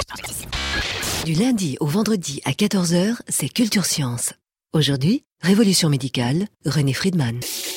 Du lundi au vendredi à 14h, c'est Culture Science. Aujourd'hui, Révolution médicale, René Friedman.